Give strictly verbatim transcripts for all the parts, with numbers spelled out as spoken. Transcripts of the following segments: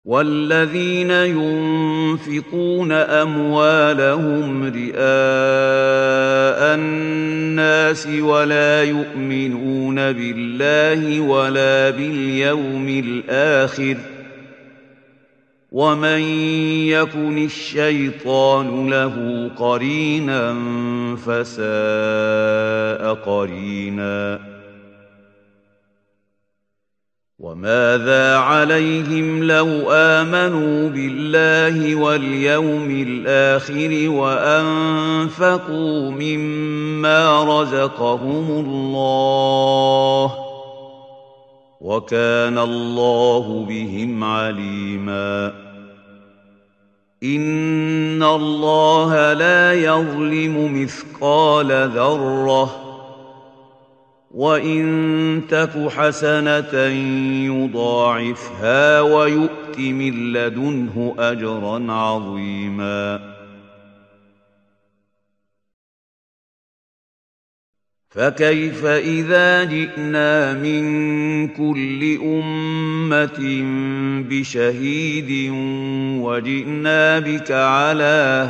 والذين ينفقون أموالهم رئاء الناس ولا يؤمنون بالله ولا باليوم الآخر ومن يكن الشيطان له قرينا فساء قرينا وماذا عليهم لو آمنوا بالله واليوم الآخر وأنفقوا مما رزقهم الله وكان الله بهم عليما إن الله لا يظلم مثقال ذرة وإن تك حسنة يضاعفها ويؤت من لدنه أجرا عظيما فكيف إذا جئنا من كل أمة بشهيد وجئنا بك على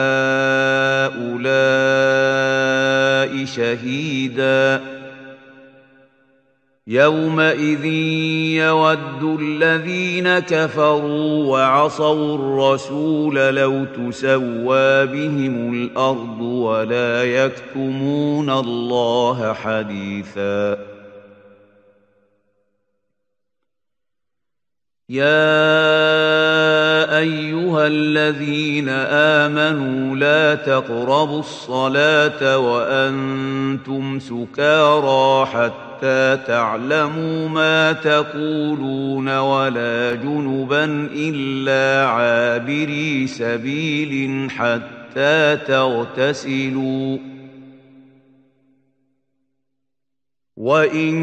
هؤلاء شهيدا يومئذ يود الذين كفروا وعصوا الرسول لو تسوى بهم الأرض ولا يكتمون الله حديثا يا أيها الذين آمنوا لا تقربوا الصلاة وأنتم سكارى حتى تعلموا ما تقولون ولا جنبا إلا عابري سبيل حتى تغتسلوا وإن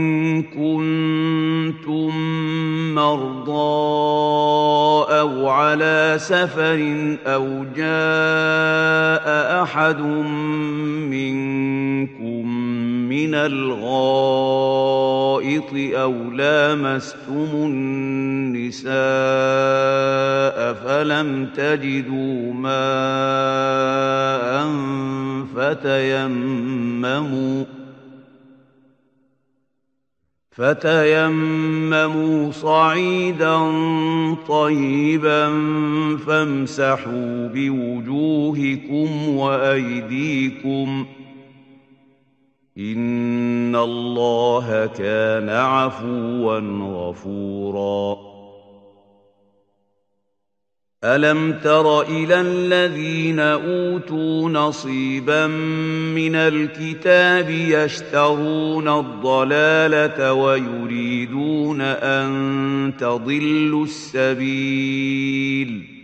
كنتم مرضى أو على سفر أو جاء أحد منكم من الغائط أو لامستم النساء فلم تجدوا ماء فتيمموا فتيمموا صعيدا طيبا فامسحوا بوجوهكم وأيديكم إن الله كان عفوا غفورا ألم تر إلى الذين أوتوا نصيبا من الكتاب يشترون الضلالة ويريدون أن تضلوا السبيل